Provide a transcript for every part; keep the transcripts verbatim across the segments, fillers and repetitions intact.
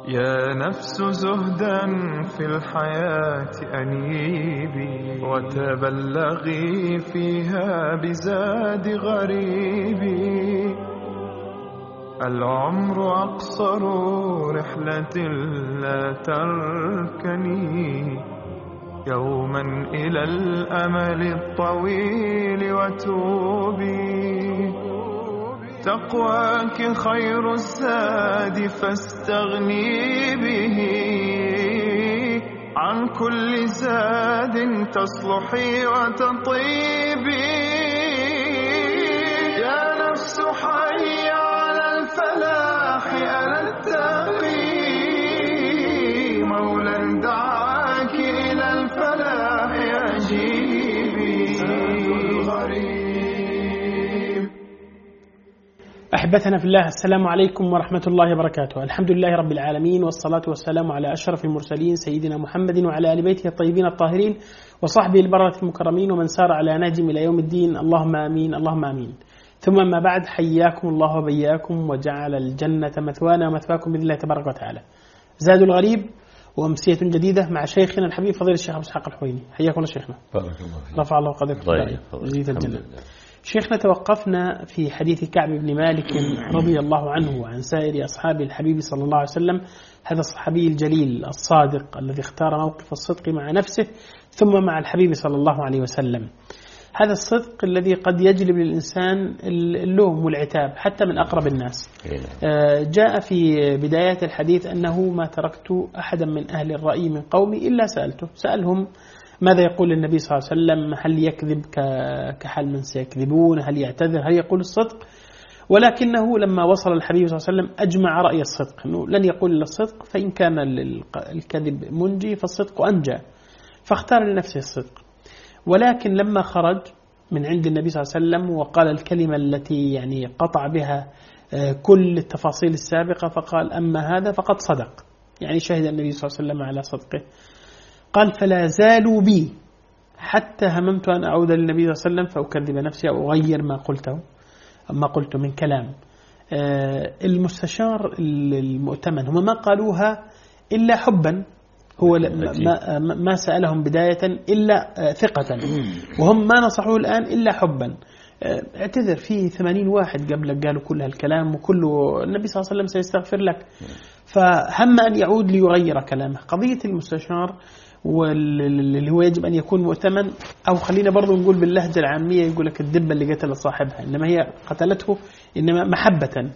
يا نفس زهدا في الحياة أنيبي، وتبلغي فيها بزاد غريبي. العمر أقصر رحلة لا تركني يوما إلى الأمل الطويل وتوبي. تقواك خير الزاد فاستغني به، عن كل زاد تصلحي وتطيبي. يا نفس حي على الفلاح أنا التقي، مولا دعاك إلى الفلاح أجيبي. الغريب. أحبتنا في الله، السلام عليكم ورحمة الله وبركاته. الحمد لله رب العالمين، والصلاة والسلام على أشرف المرسلين سيدنا محمد وعلى آل بيته الطيبين الطاهرين وصحبه البررة المكرمين ومن سار على نهجهم إلى يوم الدين. اللهم آمين اللهم آمين. ثم ما بعد، حياكم الله وبياكم وجعل الجنة مثوانا ومثواكم بإذن الله تبارك وتعالى. زاد الغريب وأمسية جديدة مع شيخنا الحبيب فضيل الشيخ أبو إسحاق الحويني. حياكم الله شيخنا، بارك الله فيك، رفع الله قدرك وزيد الجنة. شيخنا، توقفنا في حديث كعب بن مالك رضي الله عنه وعن سائر أصحاب الحبيب صلى الله عليه وسلم. هذا الصحابي الجليل الصادق الذي اختار موقف الصدق مع نفسه ثم مع الحبيب صلى الله عليه وسلم. هذا الصدق الذي قد يجلب للإنسان اللوم والعتاب حتى من أقرب الناس. جاء في بداية الحديث أنه ما تركت أحدا من أهل الرأي من قومي إلا سألته سألهم ماذا يقول النبي صلى الله عليه وسلم، هل يكذب كحال من سيكذبون، هل يعتذر، هل يقول الصدق. ولكنه لما وصل الحبيب صلى الله عليه وسلم أجمع رأي الصدق، أنه لن يقول إلا الصدق، فإن كان الكذب منجي فالصدق أنجى، فاختار لنفسه الصدق. ولكن لما خرج من عند النبي صلى الله عليه وسلم وقال الكلمة التي يعني قطع بها كل التفاصيل السابقة، فقال أما هذا فقد صدق، يعني شهد النبي صلى الله عليه وسلم على صدقه. قال فلا زالوا بي حتى هممت أن أعود للنبي صلى الله عليه وسلم فأكذب نفسي أو أغير ما قلته ما قلته من كلام. المستشار المؤتمن هم ما قالوها إلا حبا، هو ما, ما سألهم بداية إلا ثقة، وهم ما نصحوه الآن إلا حبا. اعتذر، فيه ثمانين واحد قبلك قالوا كل هالكلام وكله النبي صلى الله عليه وسلم سيستغفر لك، فهم أن يعود ليغير كلامه. قضية المستشار واللي هو يجب أن يكون مؤتمن، أو خلينا برضو نقول باللهجة العامية يقول لك الدبة اللي قتل صاحبها، إنما هي قتلته إنما محبة.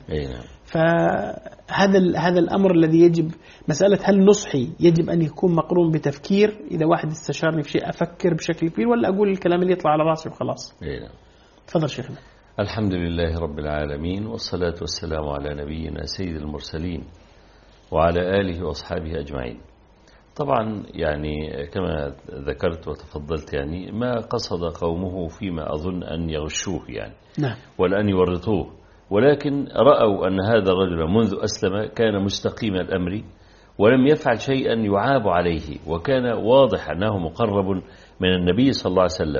فهذا هذا الأمر الذي يجب، مسألة هل نصحي يجب أن يكون مقرون بتفكير. إذا واحد استشارني في شيء أفكر بشكل كبير ولا أقول الكلام اللي يطلع على راسي وخلاص. تفضل شيخنا. الحمد لله رب العالمين، والصلاة والسلام على نبينا سيد المرسلين وعلى آله وأصحابه أجمعين. طبعا يعني كما ذكرت وتفضلت، يعني ما قصد قومه فيما أظن أن يغشوه يعني نعم. ولا أن يورطوه، ولكن رأوا أن هذا الرجل منذ أسلم كان مستقيم الأمر ولم يفعل شيئا يعاب عليه، وكان واضح أنه مقرب من النبي صلى الله عليه وسلم.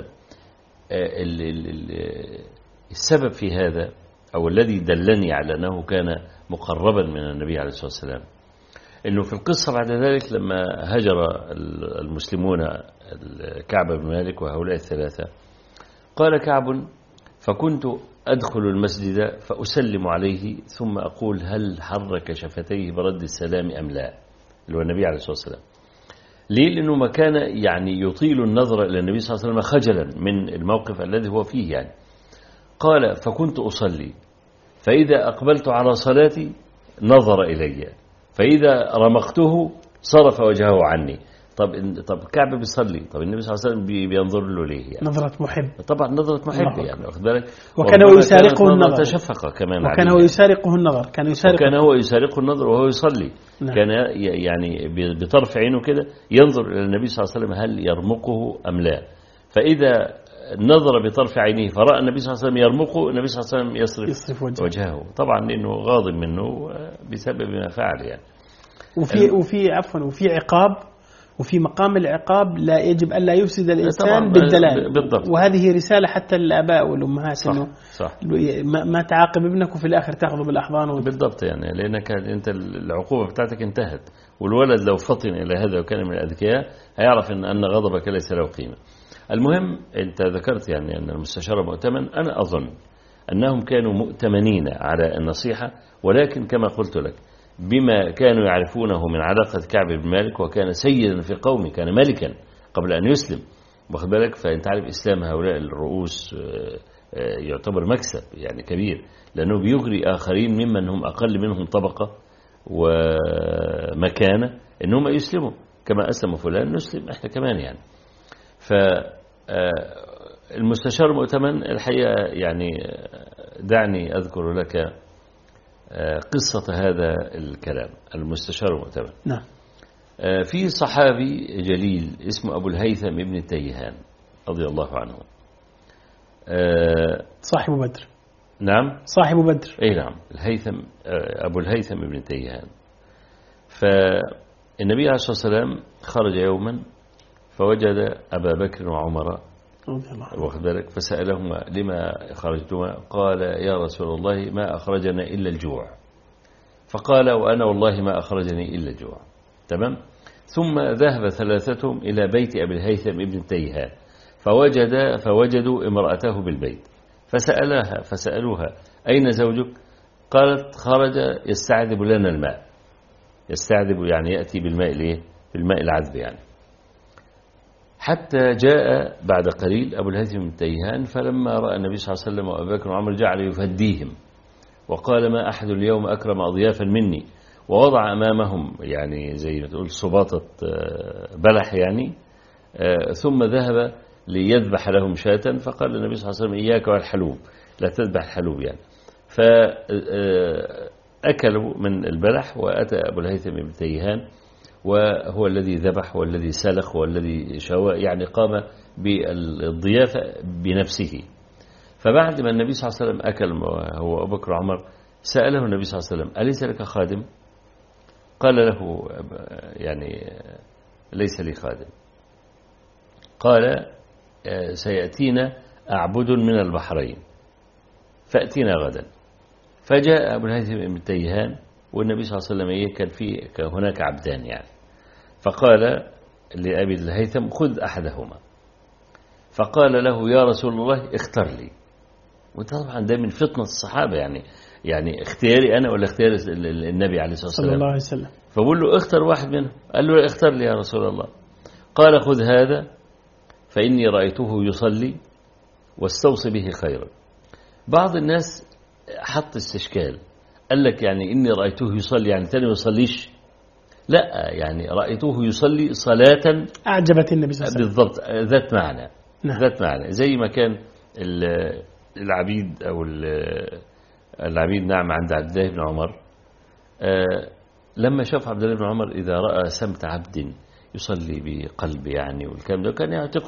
السبب في هذا أو الذي دلني على أنه كان مقربا من النبي عليه الصلاة والسلام إنه في القصة بعد ذلك لما هجر المسلمون كعب بن مالك وهؤلاء الثلاثة، قال كعب فكنت أدخل المسجد فأسلم عليه ثم أقول هل حرك شفتيه برد السلام أم لا، اللي هو النبي عليه الصلاة والسلام. ليه؟ لأنه ما كان يعني يطيل النظر إلى النبي صلى الله عليه وسلم خجلا من الموقف الذي هو فيه يعني. قال فكنت أصلي فإذا أقبلت على صلاتي نظر إلي، فإذا رمقته صرف وجهه عني. طب طب كعب بيصلي، طب النبي صلى الله عليه وسلم بينظر له ليه يعني؟ نظرة محب، طبعا نظرة محب يعني، واخد بالك. وكان هو يسارقه النظر، تشفق كمان، وكان هو يسارقه النظر، كان يسارقه وكان هو يسارقه النظر وهو يصلي. نعم. كان يعني بطرف عينه كده ينظر إلى النبي صلى الله عليه وسلم هل يرمقه أم لا، فإذا نظر بطرف عينه فرأى النبي صلى الله عليه وسلم يرمقه، النبي صلى الله عليه وسلم يصرف, يصرف وجهه. وجهه طبعا لأنه غاضب منه بسبب ما فعل يعني. وفي وفي عفوا وفي عقاب وفي مقام العقاب لا يجب أن لا يفسد الإنسان بالدلال. بالضبط. وهذه رسالة حتى للآباء والأمهات، صح. إنه صح. ما تعاقب ابنك وفي الآخر تأخذه بالأحضان و... بالضبط، يعني لأنك أنت العقوبة بتاعتك انتهت، والولد لو فطن إلى هذا وكان من الأذكياء هيعرف إن أن غضبك ليس له قيمة. المهم أنت ذكرت يعني أن المستشار مؤتمن، أنا أظن أنهم كانوا مؤتمنين على النصيحة، ولكن كما قلت لك بما كانوا يعرفونه من علاقة كعب بن مالك، وكان سيدا في قومه، كان ملكا قبل أن يسلم، واخد بالك. فأنت عارف إسلام هؤلاء الرؤوس يعتبر مكسب يعني كبير، لأنه بيغري آخرين ممن هم أقل منهم طبقة ومكانة إنهم يسلموا، كما أسلم فلان نسلم إحنا كمان يعني. فالمستشار المؤتمن الحقيقة يعني دعني أذكر لك قصة هذا الكلام. المستشار المؤتمن نعم. في صحابي جليل اسمه أبو الهيثم ابن التيهان رضي الله عنه، صاحب بدر. نعم صاحب بدر. أي نعم، الهيثم أبو الهيثم ابن التيهان. فالنبي عليه الصلاة والسلام خرج يوما فوجد أبا بكر وعمر واخد بالك، فسألهما لما خرجتما؟ قال يا رسول الله ما أخرجنا إلا الجوع. فقال وأنا والله ما أخرجني إلا الجوع. تمام. ثم ذهب ثلاثتهم إلى بيت أبي الهيثم ابن التيهان فوجد فوجدوا امرأته بالبيت، فسألها فسألوها أين زوجك؟ قالت خرج يستعذب لنا الماء. يستعذب يعني يأتي بالماء ليه؟ بالماء العذب يعني. حتى جاء بعد قليل أبو الهيثم بن التيهان، فلما رأى النبي صلى الله عليه وسلم وأبو بكر وعمر جعل يفديهم وقال ما أحد اليوم أكرم أضيافا مني، ووضع أمامهم يعني زي ما تقول صباطة بلح يعني، ثم ذهب ليذبح لهم شاة، فقال النبي صلى الله عليه وسلم إياك والحلوب، لا تذبح الحلوب يعني. فأكلوا من البلح، وأتى أبو الهيثم بن التيهان وهو الذي ذبح والذي سلخ والذي شوى، يعني قام بالضيافة بنفسه. فبعد ما النبي صلى الله عليه وسلم أكل هو أبو بكر وعمر، سأله النبي صلى الله عليه وسلم أليس لك خادم؟ قال له يعني ليس لي خادم. قال سيأتينا أعبد من البحرين فأتينا غدا. فجاء أبو الهيثم بن التيهان والنبي صلى الله عليه وسلم إيه كان في هناك عبدان يعني، فقال لأبي الهيثم خذ أحدهما، فقال له يا رسول الله اختر لي. وطبعا ده من فطنة الصحابة يعني، يعني اختياري أنا ولا اختيار النبي عليه الصلاة والسلام صلى الله عليه وسلم. فبقول له اختر واحد منهم. قال له اختر لي يا رسول الله. قال خذ هذا فإني رأيته يصلي واستوصي به خيرا. بعض الناس حط استشكال، قال لك يعني إني رأيته يصلي يعني تاني ما يصليش؟ لا، يعني رأيته يصلي صلاة أعجبت النبي صلى الله عليه وسلم. بالضبط، ذات معنى. نعم. ذات معنى زي ما كان العبيد أو العبيد نعم عند عبد الله بن عمر، لما شاف عبد الله بن عمر إذا رأى سمت عبد يصلي بقلب يعني والكلام ده كان يعتقه،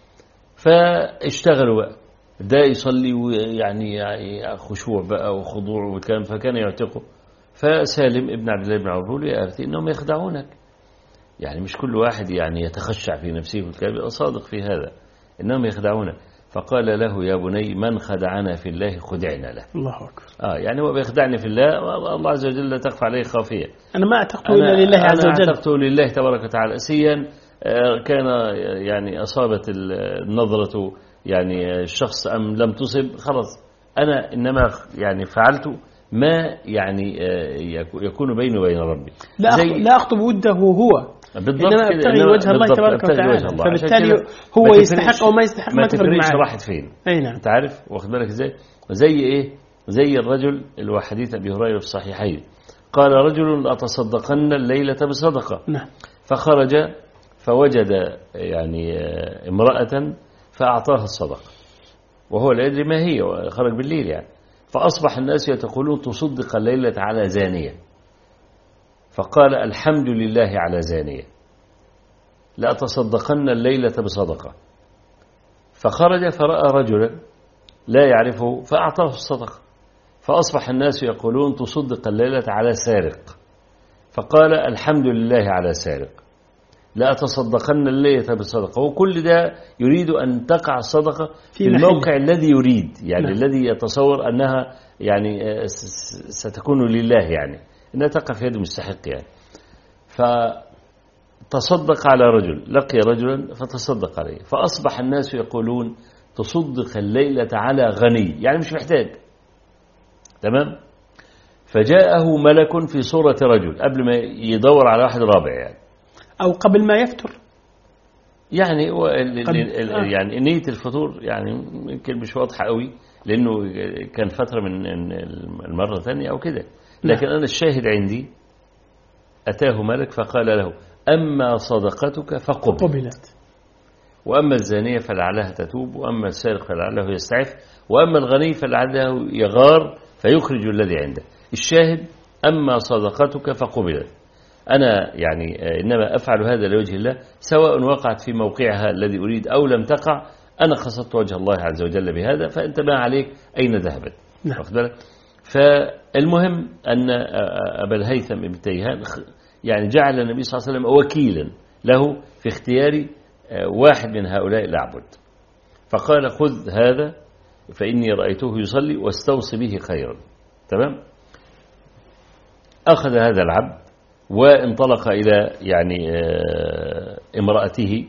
فاشتغلوا بقى ده يصلي ويعني يعني خشوع بقى وخضوع والكلام، فكان يعتقه. فسالم ابن عبد الله بن عمر بيقول يا أبتي إنهم يخدعونك، يعني مش كل واحد يعني يتخشع في نفسه والكلام، صادق في هذا، إنهم يخدعونك. فقال له يا بني من خدعنا في الله خدعنا له. الله أكبر. آه يعني هو بيخدعني في الله، الله عز وجل لا تخفى عليه خافية. أنا ما أعتقته إلا لله عز وجل. أنا أعتقته لله تبارك وتعالى. سيا كان يعني أصابت النظرة يعني الشخص أم لم تصب، خلاص أنا إنما يعني فعلت ما يعني يكون بيني وبين ربي. لا لا أخطب وده هو بالضبط، إنما أبتغي وجه الله تبارك وتعالى، فبالتالي هو يستحق أو ما يستحق ما تفرق معه. راحت فين؟ أي نعم. أنت عارف واخد بالك إزاي؟ زي إيه؟ زي الرجل اللي هو حديث أبي هريرة في الصحيحين، قال رجل أتصدقن الليلة بصدقة. نعم. فخرج فوجد يعني امرأة فأعطاها الصدقة وهو لا يدري ما هي، وخرج بالليل يعني. فأصبح الناس يتقولون تصدق الليلة على زانية، فقال الحمد لله على زانية، لا تصدقن الليلة بصدقة. فخرج فرأى رجلا لا يعرفه فأعطاه الصدقة، فأصبح الناس يقولون تصدق الليلة على سارق، فقال الحمد لله على سارق. لا أتصدقن الليلة بصدقة. وكل ده يريد أن تقع الصدقة في الموقع الذي يريد، يعني نعم. الذي يتصور أنها يعني ستكون لله، يعني أنها تقع في يد مستحق يعني. فتصدق على رجل، لقي رجلا فتصدق عليه، فأصبح الناس يقولون تصدق الليلة على غني، يعني مش محتاج. تمام. فجاءه ملك في صورة رجل قبل ما يدور على واحد رابع يعني، أو قبل ما يفطر يعني يعني نية الفطور يعني يمكن مش واضحة قوي، لأنه كان فترة من المرة الثانية أو كده، لكن أنا الشاهد عندي أتاه ملك فقال له أما صدقتك فقبلت، وأما الزانية فلعلها تتوب، وأما السارق فلعله يستعف، وأما الغني فلعله يغار فيخرج الذي عنده. الشاهد أما صدقتك فقبلت. أنا يعني إنما أفعل هذا لوجه الله، سواء وقعت في موقعها الذي أريد أو لم تقع، أنا قصدت وجه الله عز وجل بهذا، فأنت ما عليك أين ذهبت. نعم. فالمهم أن أبا الهيثم بن تيهان يعني جعل النبي صلى الله عليه وسلم وكيلا له في اختيار واحد من هؤلاء الأعبد، فقال خذ هذا فإني رأيته يصلي واستوصي به خيرا. تمام. أخذ هذا العبد وانطلق إلى يعني امرأته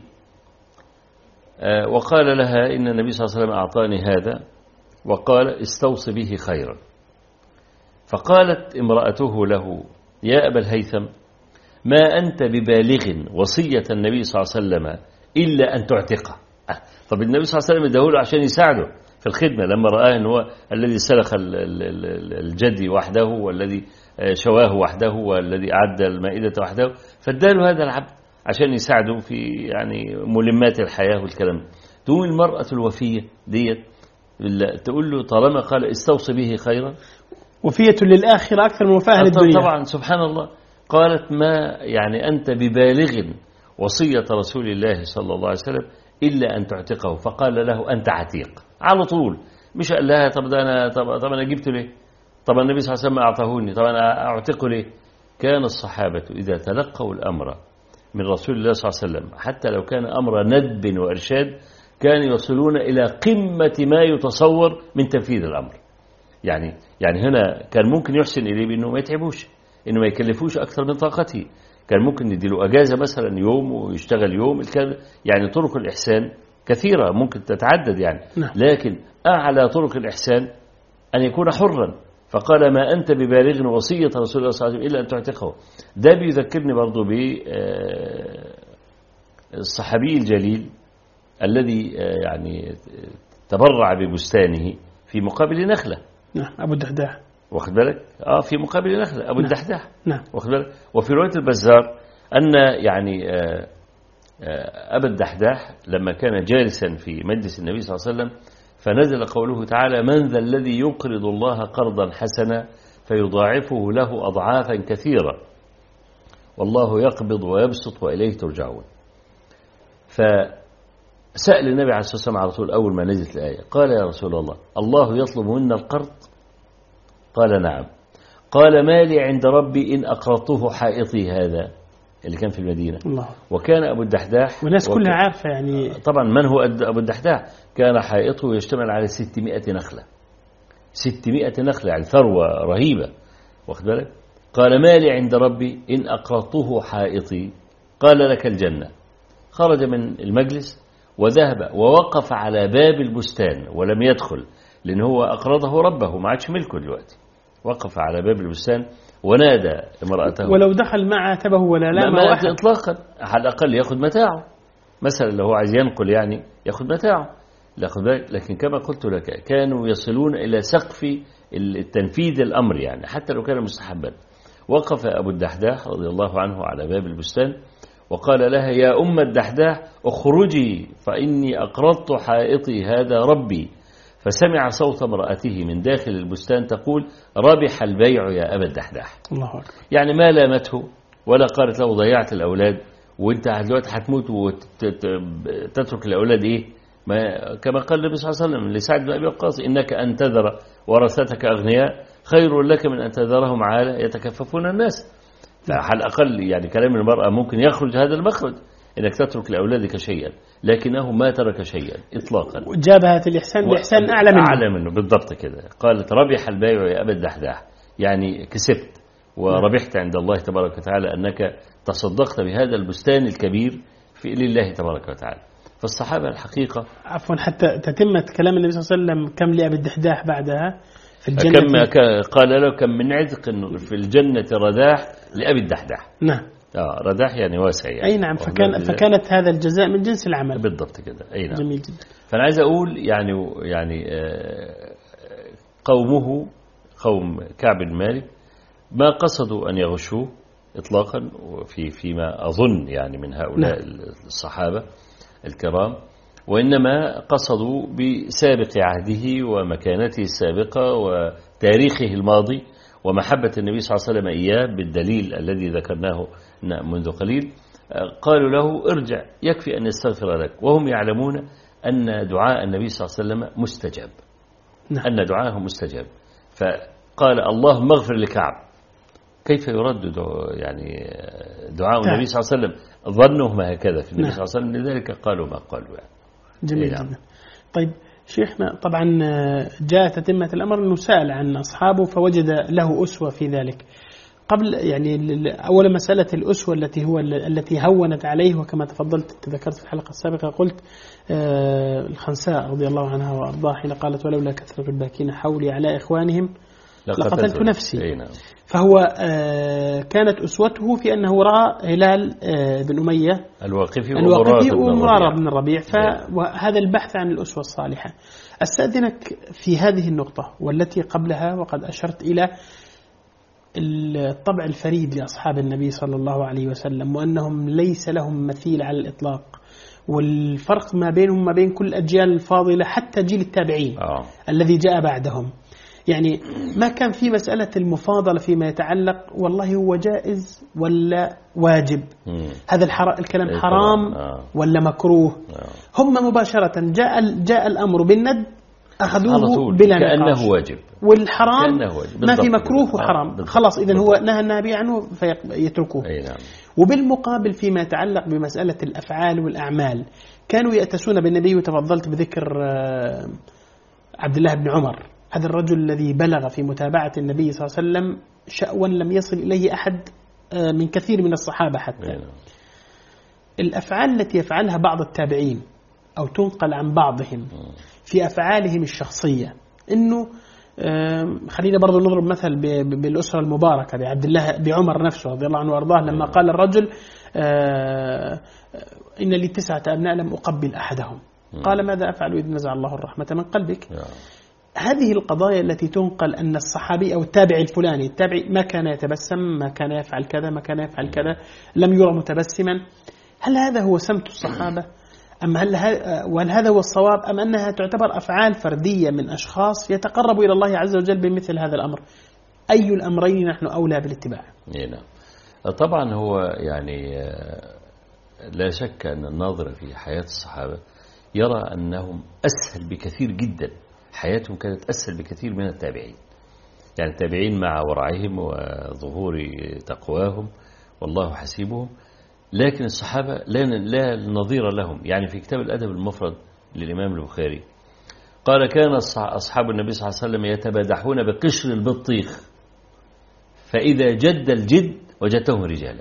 وقال لها إن النبي صلى الله عليه وسلم أعطاني هذا وقال استوصي به خيرا. فقالت امرأته له يا أبا الهيثم ما أنت ببالغ وصية النبي صلى الله عليه وسلم إلا أن تعتقه. طب النبي صلى الله عليه وسلم اداهوله عشان يساعده في الخدمة، لما رآه أنه هو الذي سلخ الجدي وحده والذي شواه وحده والذي أعد المائدة وحده، فاداله هذا العبد عشان يساعده في يعني ملمات الحياة والكلام. تقوم المرأة الوفية ديت تقول له طالما قال استوصي به خيرا، وفية للآخرة أكثر من وفاة للدنيا. طبعا سبحان الله. قالت ما يعني أنت ببالغ وصية رسول الله صلى الله عليه وسلم إلا أن تعتقه. فقال له أنت عتيق على طول، مش قال لها طب ده أنا طب, طب أنا جبته ليه، طب النبي صلى الله عليه وسلم أعطاهوني، طب أنا أعتقه ليه. كان الصحابة إذا تلقوا الأمر من رسول الله صلى الله عليه وسلم حتى لو كان أمر ندب وإرشاد كانوا يصلون إلى قمة ما يتصور من تنفيذ الأمر. يعني يعني هنا كان ممكن يحسن إليه بأنه ما يتعبوش، إنه ما يكلفوش أكثر من طاقته، كان ممكن نديله أجازة مثلا يوم ويشتغل يوم، يعني طرق الإحسان كثيرة ممكن تتعدد يعني. لكن أعلى طرق الإحسان أن يكون حرا. فقال ما أنت ببالغ وصية رسول الله صلى الله عليه وسلم إلا أن تعتقه. ده بيذكرني برضو بالصحابي الجليل الذي يعني تبرع ببستانه في مقابل نخلة. نعم أبو الدحداح، واخد بالك؟ آه في مقابل نخلة أبو نعم. الدحداح. نعم. واخد بالك؟ وفي رواية البزار أن يعني آه آه أبا الدحداح لما كان جالسا في مجلس النبي صلى الله عليه وسلم فنزل قوله تعالى من ذا الذي يقرض الله قرضا حسنا فيضاعفه له أضعافا كثيرة والله يقبض ويبسط وإليه ترجعون. فسأل النبي عليه الصلاة والسلام على طول أول ما نزلت الآية قال يا رسول الله الله يطلب منا القرض؟ قال نعم. قال ما لي عند ربي إن أقرضته حائطي هذا اللي كان في المدينة. الله. وكان أبو الدحداح والناس كلها عارفة يعني طبعا من هو أبو الدحداح، كان حائطه يشتمل على ستمائة نخلة، ستمائة نخلة يعني ثروة رهيبة، واخد بالك. قال ما لي عند ربي إن أقرضته حائطي قال لك الجنة. خرج من المجلس وذهب ووقف على باب البستان ولم يدخل لأن هو أقرضه ربه ما عادش ملكه دلوقتي. وقف على باب البستان ونادى امرأته، ولو دخل ما عاتبه ولا لا ما إطلاقا، على الأقل يأخذ متاعه مثلا لو هو عايز ينقل يعني يأخذ متاعه. لكن كما قلت لك كانوا يصلون إلى سقف التنفيذ الأمر يعني حتى لو كان مستحبا. وقف أبو الدحداح رضي الله عنه على باب البستان وقال لها يا أم الدحداح اخرجي فإني أقرضت حائطي هذا ربي. فسمع صوت امرأته من داخل البستان تقول ربح البيع يا أبا الدحداح. الله أكبر. يعني ما لامته ولا قالت له ضيعت الأولاد وانت دلوقتي هتموت وتترك الأولاد إيه، ما كما قال النبي صلى الله عليه وسلم لسعد بن أبي وقاص إنك أن تذر ورثتك أغنياء خير لك من أن تذرهم عالة يتكففون الناس. فعلى الأقل يعني كلام المرأة ممكن يخرج هذا المخرج أنك تترك لأولادك شيئا، لكنه ما ترك شيئا إطلاقا. وجابها الإحسان بإحسان أعلى منه. أعلى منه بالضبط كده. قالت ربح البيع يا أبا الدحداح، يعني كسبت وربحت عند الله تبارك وتعالى أنك تصدقت بهذا البستان الكبير في لله تبارك وتعالى. فالصحابة الحقيقة عفوا حتى تتمت كلام النبي صلى الله عليه وسلم كم لأبي الدحداح بعدها في الجنة، كم قال له كم من عتق في الجنة رداح لأبي الدحداح. نعم. آه رداح يعني واسع يعني. أي نعم. فكان فكانت هذا الجزاء من جنس العمل. بالضبط كده. أي نعم. جميل جدا. فأنا عايز أقول يعني يعني قومه قوم كعب بن مالك ما قصدوا أن يغشوه إطلاقا، وفي فيما أظن يعني من هؤلاء نعم. الصحابة الكرام، وإنما قصدوا بسابق عهده ومكانته السابقة وتاريخه الماضي ومحبة النبي صلى الله عليه وسلم إياه بالدليل الذي ذكرناه منذ قليل. قالوا له ارجع يكفي أن يستغفر لك، وهم يعلمون أن دعاء النبي صلى الله عليه وسلم مستجاب، نعم. أن دعاءه مستجاب. فقال اللهم اغفر لكعب. كيف يرد دعاء يعني دعاء نعم. النبي صلى الله عليه وسلم؟ ظنهم هكذا في النبي نعم. صلى الله عليه وسلم، لذلك قالوا ما قالوا يعني. جميل جدا. نعم. طيب شيخنا، طبعا جاء تتمة الأمر أنه سأل عن أصحابه فوجد له أسوة في ذلك. قبل يعني أول مسألة الأسوة التي هو التي هونت عليه، وكما تفضلت ذكرت في الحلقة السابقة قلت الخنساء رضي الله عنها وأرضاها حين قالت ولولا كثرة الباكين حولي على إخوانهم لقتلت نفسي. فهو كانت أسوته في أنه رأى هلال بن أمية الواقفي ومرارة بن الربيع، فهذا البحث عن الأسوة الصالحة. أستأذنك في هذه النقطة والتي قبلها، وقد أشرت إلى الطبع الفريد لأصحاب النبي صلى الله عليه وسلم، وأنهم ليس لهم مثيل على الإطلاق، والفرق ما بينهم ما بين كل الأجيال الفاضلة حتى جيل التابعين آه. الذي جاء بعدهم. يعني ما كان في مسألة المفاضلة فيما يتعلق والله هو جائز ولا واجب، مم. هذا الحر... الكلام حرام آه. ولا مكروه آه. هم مباشرة جاء جاء الأمر بالند أخذوه بلا نقاش كأنه واجب، والحرام واجب. ما في مكروه وحرام خلاص، إذن هو نهى النبي عنه فيتركوه. نعم. وبالمقابل فيما يتعلق بمسألة الأفعال والأعمال كانوا يأتسون بالنبي، وتفضلت بذكر عبد الله بن عمر، هذا الرجل الذي بلغ في متابعة النبي صلى الله عليه وسلم شأوا لم يصل إليه أحد من كثير من الصحابة حتى. نعم. الأفعال التي يفعلها بعض التابعين أو تنقل عن بعضهم في أفعالهم الشخصية، إنه خلينا برضو نضرب مثل بالأسرة المباركة بعبد الله بعمر نفسه رضي الله عنه وأرضاه، لما قال الرجل إن لي تسعة أبناء لم أقبل أحدهم، قال ماذا أفعل إذ نزع الله الرحمة من قلبك؟ هذه القضايا التي تنقل أن الصحابي أو التابع الفلاني التابعي ما كان يتبسم، ما كان يفعل كذا، ما كان يفعل كذا، لم يرى متبسما، هل هذا هو سمت الصحابة؟ أم هل وهل هذا هو الصواب، أم أنها تعتبر أفعال فردية من أشخاص يتقربوا إلى الله عز وجل بمثل هذا الأمر؟ أي الأمرين نحن أولى بالاتباع؟ نعم. طبعا هو يعني لا شك أن الناظر في حياة الصحابة يرى أنهم أسهل بكثير جدا، حياتهم كانت أسهل بكثير من التابعين. يعني التابعين مع ورعهم وظهور تقواهم والله حسيبهم، لكن الصحابة لا نظير لهم. يعني في كتاب الأدب المفرد للإمام البخاري قال كان أصحاب النبي صلى الله عليه وسلم يتبادحون بقشر البطيخ، فإذا جد الجد وجدتهم رجالا.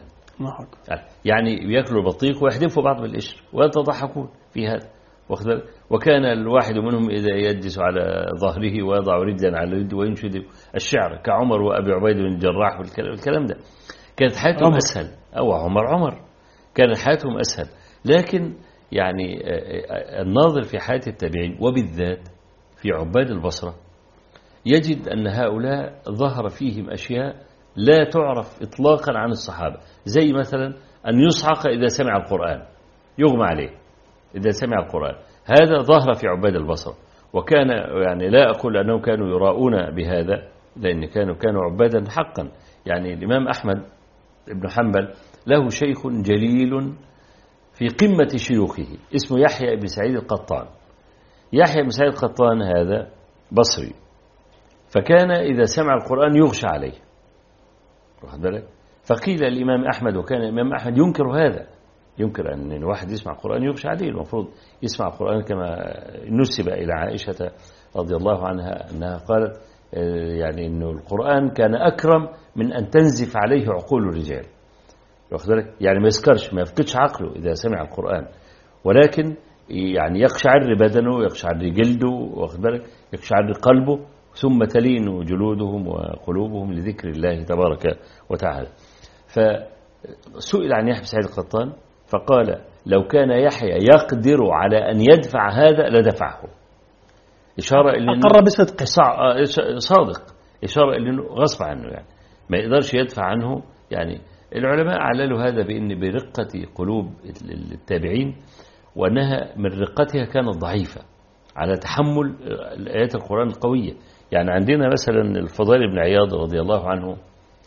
يعني يأكلوا البطيخ ويحدفوا بعض بالقشر ويتضحكون في هذا. وكان الواحد منهم إذا يجلس على ظهره ويضع رجلا على رجل وينشد الشعر كعمر وأبي عبيد بن الجراح والكلام ده. كانت حياتهم عمر. أسهل أو عمر عمر كانت حياتهم أسهل. لكن يعني الناظر في حياة التابعين وبالذات في عباد البصرة يجد أن هؤلاء ظهر فيهم أشياء لا تعرف إطلاقا عن الصحابة، زي مثلا أن يصعق إذا سمع القرآن، يغمى عليه إذا سمع القرآن، هذا ظهر في عباد البصرة. وكان يعني لا أقول أنهم كانوا يراؤون بهذا، لأن كانوا كانوا عبادا حقا. يعني الإمام أحمد بن حنبل له شيخ جليل في قمة شيوخه اسمه يحيى بن سعيد القطان. يحيى بن سعيد القطان هذا بصري، فكان إذا سمع القرآن يغشى عليه، واخد بالك؟ فقيل الإمام أحمد، وكان الإمام أحمد ينكر هذا، يمكن أن واحد يسمع القرآن يغشى عليه. المفروض يسمع القرآن كما نسب إلى عائشة رضي الله عنها أنها قالت يعني أن القرآن كان أكرم من أن تنزف عليه عقول الرجال. واخد بالك؟ يعني ما يسكرش، ما يفقدش عقله إذا سمع القرآن، ولكن يعني يقشعر بدنه، يقشعر جلده، واخد بالك، يقشعر قلبه، ثم تلين جلودهم وقلوبهم لذكر الله تبارك وتعالى. فسئل عن يحيى بن سعيد القطان فقال لو كان يحيى يقدر على أن يدفع هذا لدفعه. إشارة إلى أقر بصدق صادق، إشارة إلى أنه غصب عنه، يعني ما يقدرش يدفع عنه. يعني العلماء عللوا هذا بأن برقة قلوب التابعين، وأنها من رقتها كانت ضعيفة على تحمل الآيات القرآن القوية. يعني عندنا مثلا الفضيل بن عياض رضي الله عنه،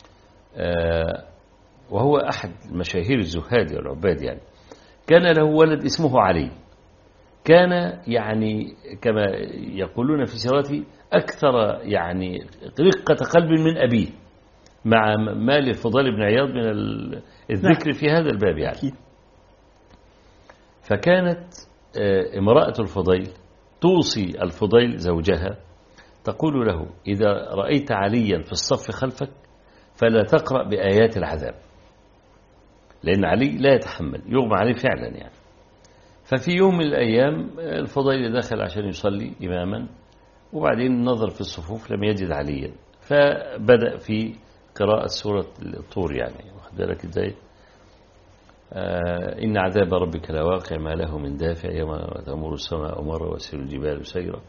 وهو أحد مشاهير الزهاد والعباد، يعني كان له ولد اسمه علي، كان يعني كما يقولون في سيرته أكثر يعني رقة قلب من أبيه، مع ما للفضيل بن عياض من الذكر في هذا الباب يعني. فكانت امرأة الفضيل توصي الفضيل زوجها تقول له إذا رأيت عليا في الصف خلفك فلا تقرأ بآيات العذاب، لأن علي لا يتحمل، يغمى عليه فعلا يعني. ففي يوم من الأيام الفضيل دخل عشان يصلي إماما، وبعدين نظر في الصفوف لم يجد عليا، فبدأ في قراءة سورة الطور، يعني واخد بالك ازاي؟ آه إن عذاب ربك لواقع ما له من دافع يوم تمور السماء مرة وسير الجبال سيرا.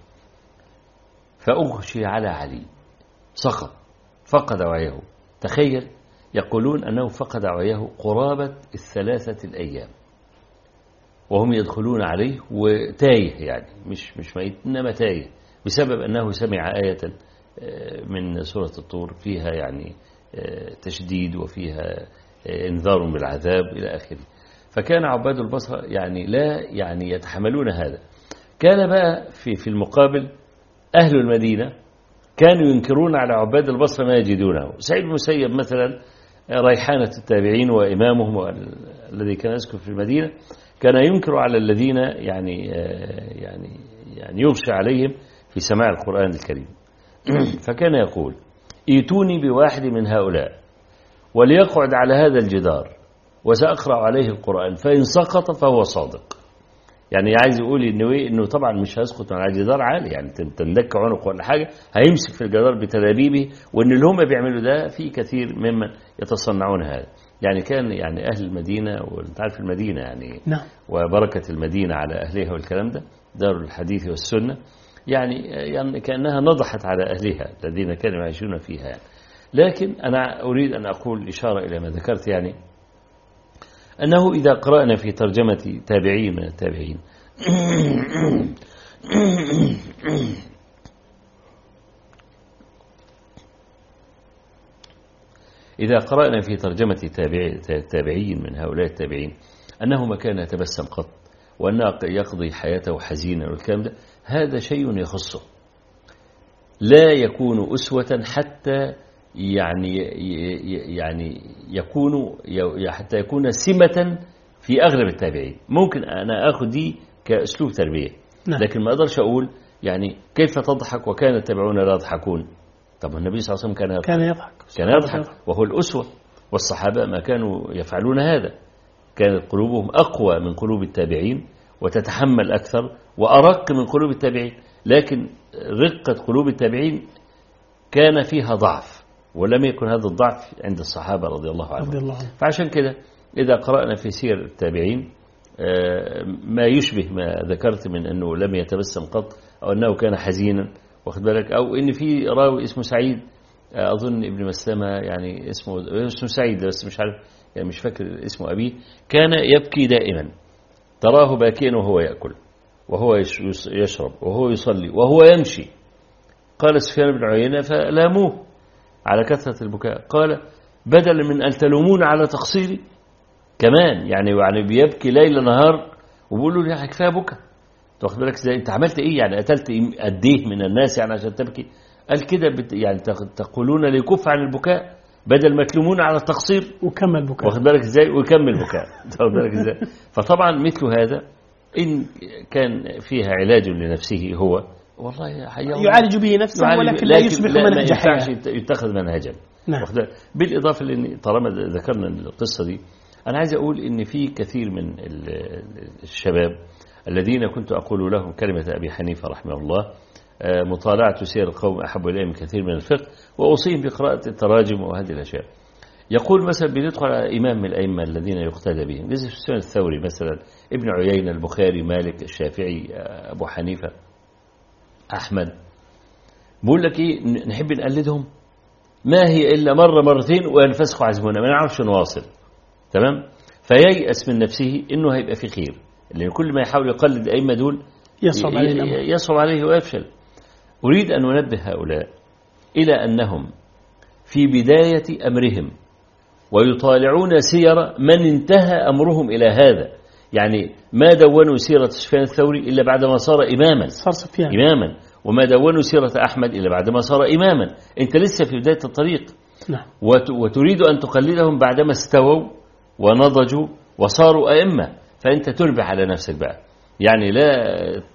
فأغشي على علي، سقط، فقد وعيه. تخيل، يقولون أنه فقد وعيه قرابة الثلاثة الأيام وهم يدخلون عليه وتايه، يعني مش مش ميت إنما تايه، بسبب أنه سمع آية من سورة الطور فيها يعني تشديد وفيها انذار بالعذاب إلى آخره. فكان عباد البصرة يعني لا يعني يتحملون هذا. كان بقى في في المقابل أهل المدينة كانوا ينكرون على عباد البصرة ما يجدونه. سعيد بن المسيب مثلا ريحانة التابعين وإمامهم الذي كان يسكن في المدينة، كان ينكر على الذين يعني يعني يعني يغشى عليهم في سماع القرآن الكريم. فكان يقول ائتوني بواحد من هؤلاء وليقعد على هذا الجدار وسأقرأ عليه القرآن فإن سقط فهو صادق. يعني عايز يقول إنه إيه؟ إنه طبعا مش هيسقط على جدار عالي، يعني تندك عنق ولا حاجة، هيمسك في الجدار بتدابيبه. وإن اللي هم بيعملوا ده في كثير ممن يتصنعون هذا. يعني كان يعني أهل المدينة، وأنت عارف المدينة يعني نعم، وبركة المدينة على أهلها والكلام ده، دار الحديث والسنة، يعني يعني كأنها نضحت على أهلها الذين كانوا يعيشون فيها يعني. لكن أنا أريد أن أقول إشارة إلى ما ذكرت، يعني أنه إذا قرأنا في ترجمة تابعين من التابعين إذا قرأنا في ترجمة تابعين من هؤلاء التابعين أنه ما كان يتبسم قط وأنه يقضي حياته حزينا والكلام ده، هذا شيء يخصه، لا يكون أسوة حتى يعني يعني يكون حتى يكون سمة في أغلب التابعين. ممكن أنا أخذ دي كأسلوب تربية، لكن ما أقدرش أقول يعني كيف تضحك وكان التابعون لا يضحكون. طب النبي صلى الله عليه وسلم كان يضحك، كان يضحك, كان يضحك وهو الأسوة، والصحابة ما كانوا يفعلون هذا. كانت قلوبهم أقوى من قلوب التابعين وتتحمل أكثر وأرق من قلوب التابعين، لكن رقة قلوب التابعين كان فيها ضعف، ولم يكن هذا الضعف عند الصحابة رضي الله عنهم. فعشان كده إذا قرأنا في سير التابعين ما يشبه ما ذكرت من أنه لم يتبسم قط أو أنه كان حزينا، واخد بالك، أو إن في راوي اسمه سعيد، أظن ابن مسلمة يعني اسمه اسمه سعيد بس مش عارف يعني مش فاكر اسمه أبيه، كان يبكي دائما، تراه باكيا وهو يأكل وهو يشرب وهو يصلي وهو يمشي. قال سفيان بن عيينة فلاموه على كثرة البكاء، قال بدلا من أن تلومون على تقصيري كمان، يعني يعني بيبكي ليل نهار وبيقولوا لي كفايه بكى. تاخد بالك ازاي؟ انت عملت ايه يعني؟ قتلت قد ايه من الناس يعني عشان تبكي؟ قال كده بت يعني تقولون ليكف عن البكاء، بدل ما تلومون على التقصير وكمل بكاء، واخد بالك ازاي، ويكمل بكاء واخد بالك ازاي. فطبعا مثل هذا إن كان فيها علاج لنفسه هو والله يعالج به نفسه، ولكن لا يصبح منهج حياة، يتخذ منهجا. نعم. بالإضافة لأن طالما ذكرنا القصة دي، أنا عايز أقول إن في كثير من الشباب الذين كنت أقول لهم كلمة أبي حنيفة رحمه الله: مطالعة سير القوم أحب إلي من كثير من الفقه، وأوصيهم بقراءة التراجم وهذه الأشياء. يقول مثلا بندخل على إمام من الأئمة الذين يقتدى بهم، مثل سفيان الثوري مثلا، ابن عيينة، البخاري، مالك، الشافعي، أبو حنيفة، أحمد. بقول لك إيه، نحب نقلدهم، ما هي إلا مرة مرتين وينفسخ عزمنا، ما نعرفش نواصل. تمام. فييأس من نفسه إنه هيبقى في خير، لأن كل ما يحاول يقلد أئمة دول يصعب عليه يصعب عليه ويفشل. أريد أن أنبه هؤلاء إلى أنهم في بداية أمرهم ويطالعون سير من انتهى أمرهم إلى هذا. يعني ما دونوا سيرة سفيان الثوري إلا بعدما صار إماما صار سفيان إماما، وما دونوا سيرة أحمد إلا بعدما صار إماما. أنت لسه في بداية الطريق. نعم. وتريد أن تقلدهم بعدما استووا ونضجوا وصاروا أئمة، فأنت تربح على نفسك بقى. يعني لا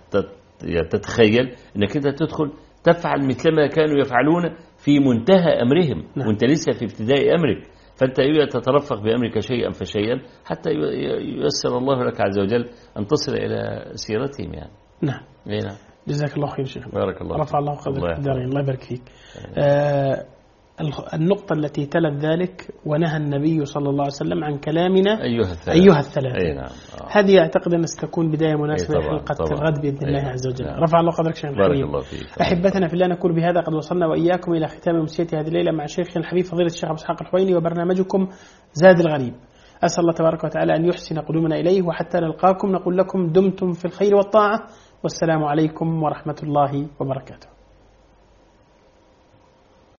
تتخيل أنك أنت تدخل تفعل مثلما كانوا يفعلون في منتهى أمرهم. نعم. وأنت لسه في ابتداء أمرك، فأنت تترفق بأمرك شيئا فشيئا حتى ييسر الله لك عز وجل أن تصل إلى سيرتهم يعني. نعم. إيه نعم. جزاك الله خير شيخ. بارك الله. رفع الله قدرك الدارين. الله يبارك فيك. آه النقطة التي تلت ذلك: ونهى النبي صلى الله عليه وسلم عن كلامنا أيها الثلاثة. أيها الثلاثة. أي نعم. آه. هذه أعتقد أن ستكون بداية مناسبة لحلقة الغد بإذن الله عز وجل. نعم. رفع الله قدرك شيخ بارك الحبيب. الله فيك. أحبتنا في الله، نقول بهذا قد وصلنا وإياكم إلى ختام أمسية هذه الليلة مع شيخ الحبيب فضيلة الشيخ أبو إسحاق الحويني وبرنامجكم زاد الغريب. أسأل الله تبارك وتعالى أن يحسن قدومنا إليه، وحتى نلقاكم نقول لكم دمتم في الخير والطاعة، والسلام عليكم ورحمة الله وبركاته.